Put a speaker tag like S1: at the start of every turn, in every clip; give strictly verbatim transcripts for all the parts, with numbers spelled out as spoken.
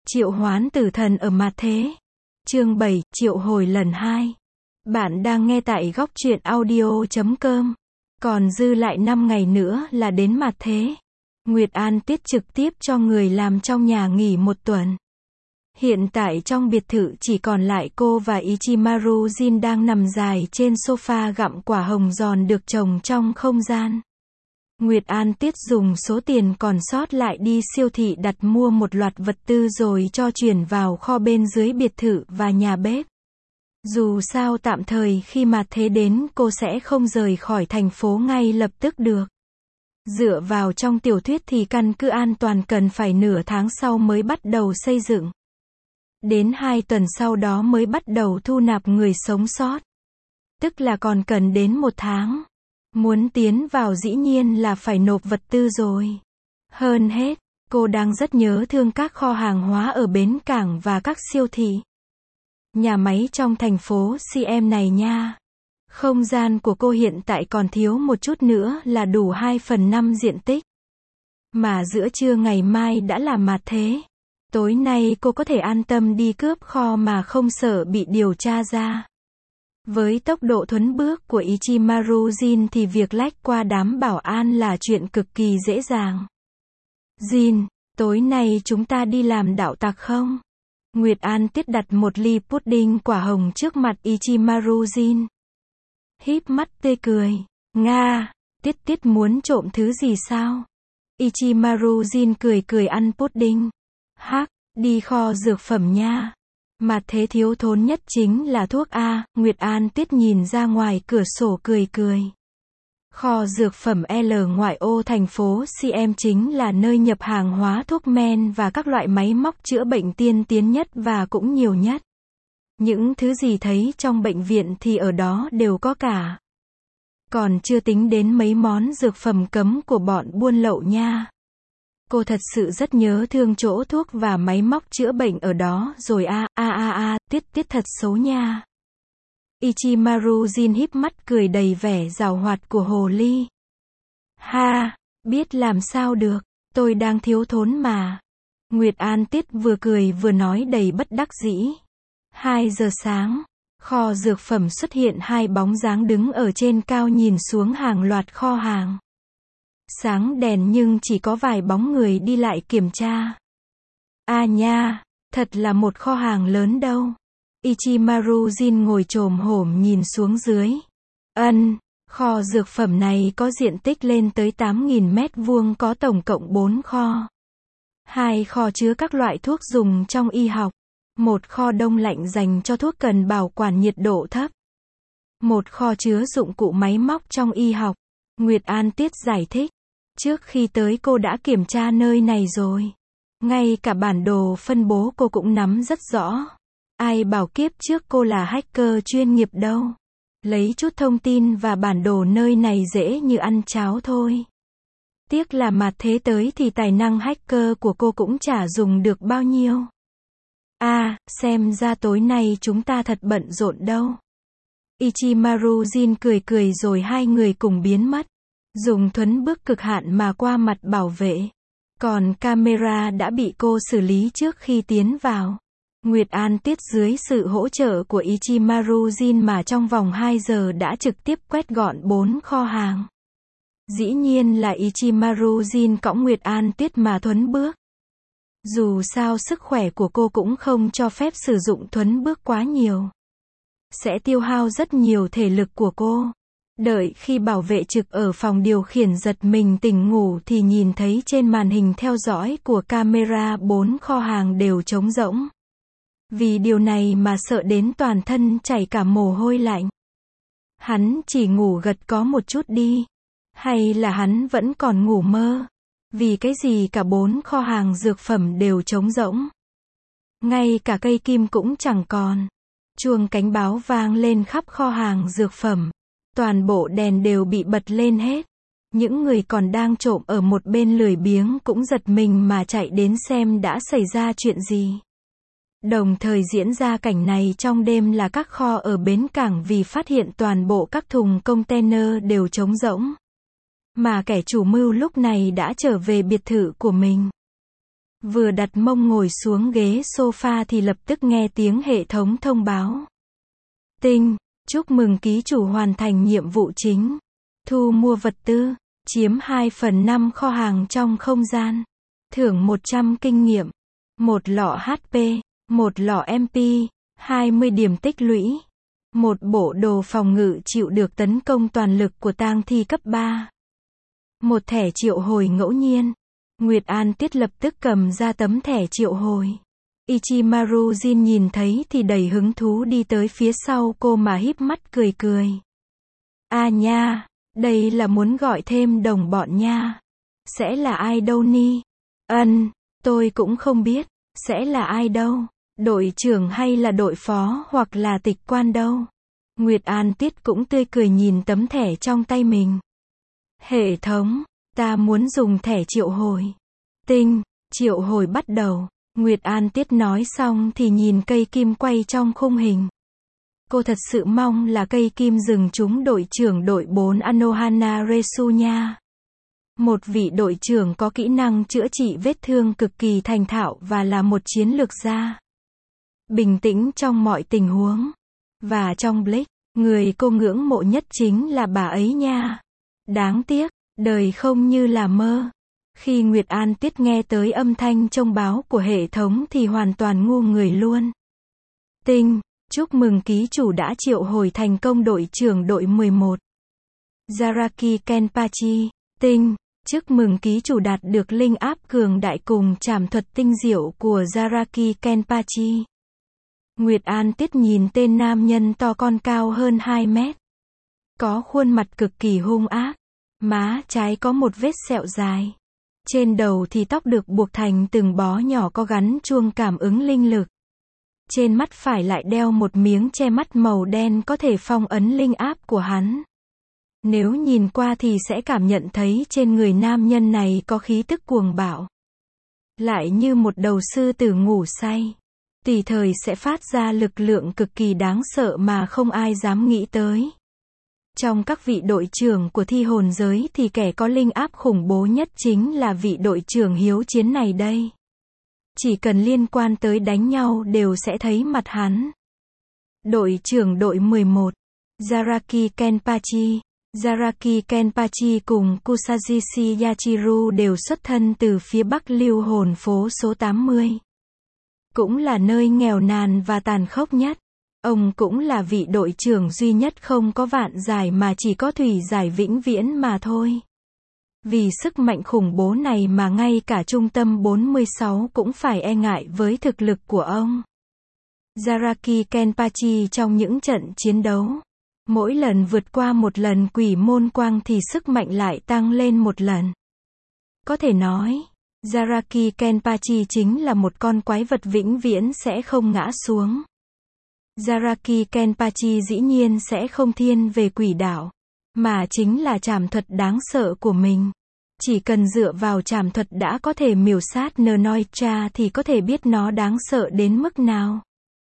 S1: Triệu hoán tử thần ở mặt thế. Chương bảy, triệu hồi lần hai. Bạn đang nghe tại góc truyện audio chấm com. Còn dư lại năm ngày nữa là đến mặt thế. Nguyệt An Tiết trực tiếp cho người làm trong nhà nghỉ một tuần. Hiện tại trong biệt thự chỉ còn lại cô và Ichimaru Jin đang nằm dài trên sofa gặm quả hồng giòn được trồng trong không gian. Nguyệt An Tiết dùng số tiền còn sót lại đi siêu thị đặt mua một loạt vật tư rồi cho chuyển vào kho bên dưới biệt thự và nhà bếp. Dù sao tạm thời khi mà thế đến cô sẽ không rời khỏi thành phố ngay lập tức được. Dựa vào trong tiểu thuyết thì căn cứ an toàn cần phải nửa tháng sau mới bắt đầu xây dựng. Đến hai tuần sau đó mới bắt đầu thu nạp người sống sót. Tức là còn cần đến một tháng. Muốn tiến vào dĩ nhiên là phải nộp vật tư rồi. Hơn hết, cô đang rất nhớ thương các kho hàng hóa ở bến cảng và các siêu thị. Nhà máy trong thành phố xê em này nha. Không gian của cô hiện tại còn thiếu một chút nữa là đủ hai phần năm diện tích. Mà giữa trưa ngày mai đã là mặt thế. Tối nay cô có thể an tâm đi cướp kho mà không sợ bị điều tra ra. Với tốc độ thuấn bước của Ichimaru Jin thì việc lách qua đám bảo an là chuyện cực kỳ dễ dàng. Jin, tối nay chúng ta đi làm đạo tặc không? Nguyệt An Tiết đặt một ly pudding quả hồng trước mặt Ichimaru Jin. Híp mắt tươi cười. Nga, Tiết Tiết muốn trộm thứ gì sao? Ichimaru Jin cười cười ăn pudding. Hắc, đi kho dược phẩm nha. Mà thế thiếu thốn nhất chính là thuốc A, Nguyệt An Tiết nhìn ra ngoài cửa sổ cười cười. Kho dược phẩm L ngoại ô thành phố xê em chính là nơi nhập hàng hóa thuốc men và các loại máy móc chữa bệnh tiên tiến nhất và cũng nhiều nhất. Những thứ gì thấy trong bệnh viện thì ở đó đều có cả. Còn chưa tính đến mấy món dược phẩm cấm của bọn buôn lậu nha. Cô thật sự rất nhớ thương chỗ thuốc và máy móc chữa bệnh ở đó rồi a a a a, Tiết Tiết thật xấu nha. Ichimaru Jin híp mắt cười đầy vẻ giàu hoạt của hồ ly. Ha, biết làm sao được, tôi đang thiếu thốn mà. Nguyệt An Tiết vừa cười vừa nói đầy bất đắc dĩ. Hai giờ sáng, kho dược phẩm xuất hiện hai bóng dáng đứng ở trên cao nhìn xuống hàng loạt kho hàng. Sáng đèn nhưng chỉ có vài bóng người đi lại kiểm tra. À nha, thật là một kho hàng lớn đâu. Ichimaru Jin ngồi chồm hổm nhìn xuống dưới. Ân, kho dược phẩm này có diện tích lên tới tám nghìn mét vuông, có tổng cộng bốn kho. Hai kho chứa các loại thuốc dùng trong y học. Một kho đông lạnh dành cho thuốc cần bảo quản nhiệt độ thấp. Một kho chứa dụng cụ máy móc trong y học. Nguyệt An Tiết giải thích. Trước khi tới cô đã kiểm tra nơi này rồi. Ngay cả bản đồ phân bố cô cũng nắm rất rõ. Ai bảo kiếp trước cô là hacker chuyên nghiệp đâu. Lấy chút thông tin và bản đồ nơi này dễ như ăn cháo thôi. Tiếc là mặt thế tới thì tài năng hacker của cô cũng chả dùng được bao nhiêu. À, xem ra tối nay chúng ta thật bận rộn đâu. Ichimaru Jin cười cười rồi hai người cùng biến mất. Dùng thuấn bước cực hạn mà qua mặt bảo vệ. Còn camera đã bị cô xử lý trước khi tiến vào. Nguyệt An Tiết dưới sự hỗ trợ của Ichimaru Jin mà trong vòng hai giờ đã trực tiếp quét gọn bốn kho hàng. Dĩ nhiên là Ichimaru Jin cõng Nguyệt An Tiết mà thuấn bước. Dù sao sức khỏe của cô cũng không cho phép sử dụng thuấn bước quá nhiều. Sẽ tiêu hao rất nhiều thể lực của cô. Đợi khi bảo vệ trực ở phòng điều khiển giật mình tỉnh ngủ thì nhìn thấy trên màn hình theo dõi của camera bốn kho hàng đều trống rỗng. Vì điều này mà sợ đến toàn thân chảy cả mồ hôi lạnh. Hắn chỉ ngủ gật có một chút đi. Hay là hắn vẫn còn ngủ mơ? Vì cái gì cả bốn kho hàng dược phẩm đều trống rỗng. Ngay cả cây kim cũng chẳng còn. Chuông cảnh báo vang lên khắp kho hàng dược phẩm. Toàn bộ đèn đều bị bật lên hết. Những người còn đang trộm ở một bên lười biếng cũng giật mình mà chạy đến xem đã xảy ra chuyện gì. Đồng thời diễn ra cảnh này trong đêm là các kho ở bến cảng vì phát hiện toàn bộ các thùng container đều trống rỗng. Mà kẻ chủ mưu lúc này đã trở về biệt thự của mình. Vừa đặt mông ngồi xuống ghế sofa thì lập tức nghe tiếng hệ thống thông báo. Tinh, chúc mừng ký chủ hoàn thành nhiệm vụ chính. Thu mua vật tư, chiếm hai phần năm kho hàng trong không gian. Thưởng một trăm kinh nghiệm, một lọ hát pê, một lọ em pê, hai mươi điểm tích lũy. Một bộ đồ phòng ngự chịu được tấn công toàn lực của tang thi cấp ba. Một thẻ triệu hồi ngẫu nhiên. Nguyệt An Tiết lập tức cầm ra tấm thẻ triệu hồi. Ichimaru Jin nhìn thấy thì đầy hứng thú đi tới phía sau cô mà híp mắt cười cười. À nha, đây là muốn gọi thêm đồng bọn nha. Sẽ là ai đâu ni? Ân, tôi cũng không biết, sẽ là ai đâu. Đội trưởng hay là đội phó hoặc là tịch quan đâu. Nguyệt An Tiết cũng tươi cười nhìn tấm thẻ trong tay mình. Hệ thống, ta muốn dùng thẻ triệu hồi. Tinh, triệu hồi bắt đầu. Nguyệt An Tiết nói xong thì nhìn cây kim quay trong khung hình. Cô thật sự mong là cây kim dừng trúng đội trưởng đội bốn Anohana Resu nha. Một vị đội trưởng có kỹ năng chữa trị vết thương cực kỳ thành thạo và là một chiến lược gia. Bình tĩnh trong mọi tình huống. Và trong Blake, người cô ngưỡng mộ nhất chính là bà ấy nha. Đáng tiếc, đời không như là mơ. Khi Nguyệt An Tiết nghe tới âm thanh thông báo của hệ thống thì hoàn toàn ngu người luôn. Tinh, chúc mừng ký chủ đã triệu hồi thành công đội trưởng đội mười một. Zaraki Kenpachi. Tinh, chúc mừng ký chủ đạt được linh áp cường đại cùng trảm thuật tinh diệu của Zaraki Kenpachi. Nguyệt An Tiết nhìn tên nam nhân to con cao hơn hai mét. Có khuôn mặt cực kỳ hung ác. Má trái có một vết sẹo dài. Trên đầu thì tóc được buộc thành từng bó nhỏ có gắn chuông cảm ứng linh lực. Trên mắt phải lại đeo một miếng che mắt màu đen có thể phong ấn linh áp của hắn. Nếu nhìn qua thì sẽ cảm nhận thấy trên người nam nhân này có khí tức cuồng bạo. Lại như một đầu sư tử ngủ say. Tùy thời sẽ phát ra lực lượng cực kỳ đáng sợ mà không ai dám nghĩ tới. Trong các vị đội trưởng của thi hồn giới thì kẻ có linh áp khủng bố nhất chính là vị đội trưởng hiếu chiến này đây. Chỉ cần liên quan tới đánh nhau đều sẽ thấy mặt hắn. Đội trưởng đội mười một, Zaraki Kenpachi. Zaraki Kenpachi cùng Kusagishi Yachiru đều xuất thân từ phía Bắc Lưu Hồn phố số tám mươi. Cũng là nơi nghèo nàn và tàn khốc nhất. Ông cũng là vị đội trưởng duy nhất không có vạn giải mà chỉ có thủy giải vĩnh viễn mà thôi. Vì sức mạnh khủng bố này mà ngay cả trung tâm bốn mươi sáu cũng phải e ngại với thực lực của ông. Zaraki Kenpachi trong những trận chiến đấu, mỗi lần vượt qua một lần quỷ môn quang thì sức mạnh lại tăng lên một lần. Có thể nói, Zaraki Kenpachi chính là một con quái vật vĩnh viễn sẽ không ngã xuống. Zaraki Kenpachi dĩ nhiên sẽ không thiên về quỷ đạo, mà chính là trảm thuật đáng sợ của mình. Chỉ cần dựa vào trảm thuật đã có thể miểu sát Nnoitra thì có thể biết nó đáng sợ đến mức nào.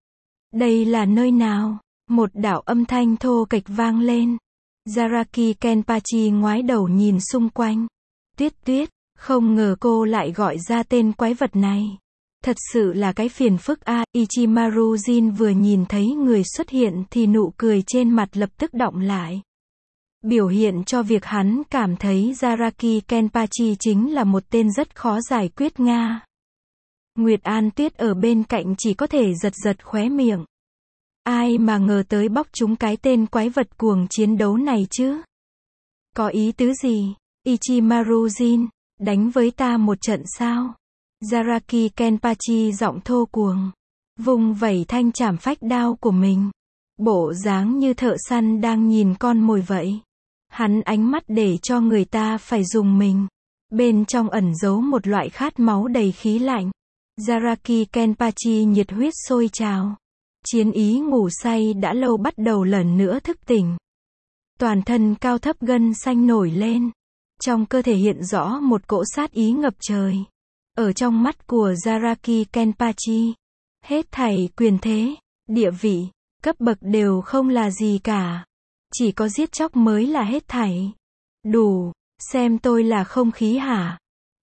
S1: Đây là nơi nào? Một đạo âm thanh thô kệch vang lên. Zaraki Kenpachi ngoái đầu nhìn xung quanh. Tuyết tuyết, không ngờ cô lại gọi ra tên quái vật này. Thật sự là cái phiền phức a. À. Ichimaru Jin vừa nhìn thấy người xuất hiện thì nụ cười trên mặt lập tức đọng lại. Biểu hiện cho việc hắn cảm thấy Zaraki Kenpachi chính là một tên rất khó giải quyết Nga. Nguyệt An Tuyết ở bên cạnh chỉ có thể giật giật khóe miệng. Ai mà ngờ tới bóc trúng cái tên quái vật cuồng chiến đấu này chứ? Có ý tứ gì? Ichimaru Jin, đánh với ta một trận sao? Zaraki Kenpachi giọng thô cuồng, vùng vẩy thanh trảm phách đao của mình. Bộ dáng như thợ săn đang nhìn con mồi vậy. Hắn ánh mắt để cho người ta phải dùng mình. Bên trong ẩn giấu một loại khát máu đầy khí lạnh. Zaraki Kenpachi nhiệt huyết sôi trào. Chiến ý ngủ say đã lâu bắt đầu lần nữa thức tỉnh. Toàn thân cao thấp gân xanh nổi lên. Trong cơ thể hiện rõ một cỗ sát ý ngập trời. Ở trong mắt của Zaraki Kenpachi, hết thảy quyền thế, địa vị, cấp bậc đều không là gì cả. Chỉ có giết chóc mới là hết thảy. Đủ, xem tôi là không khí hả?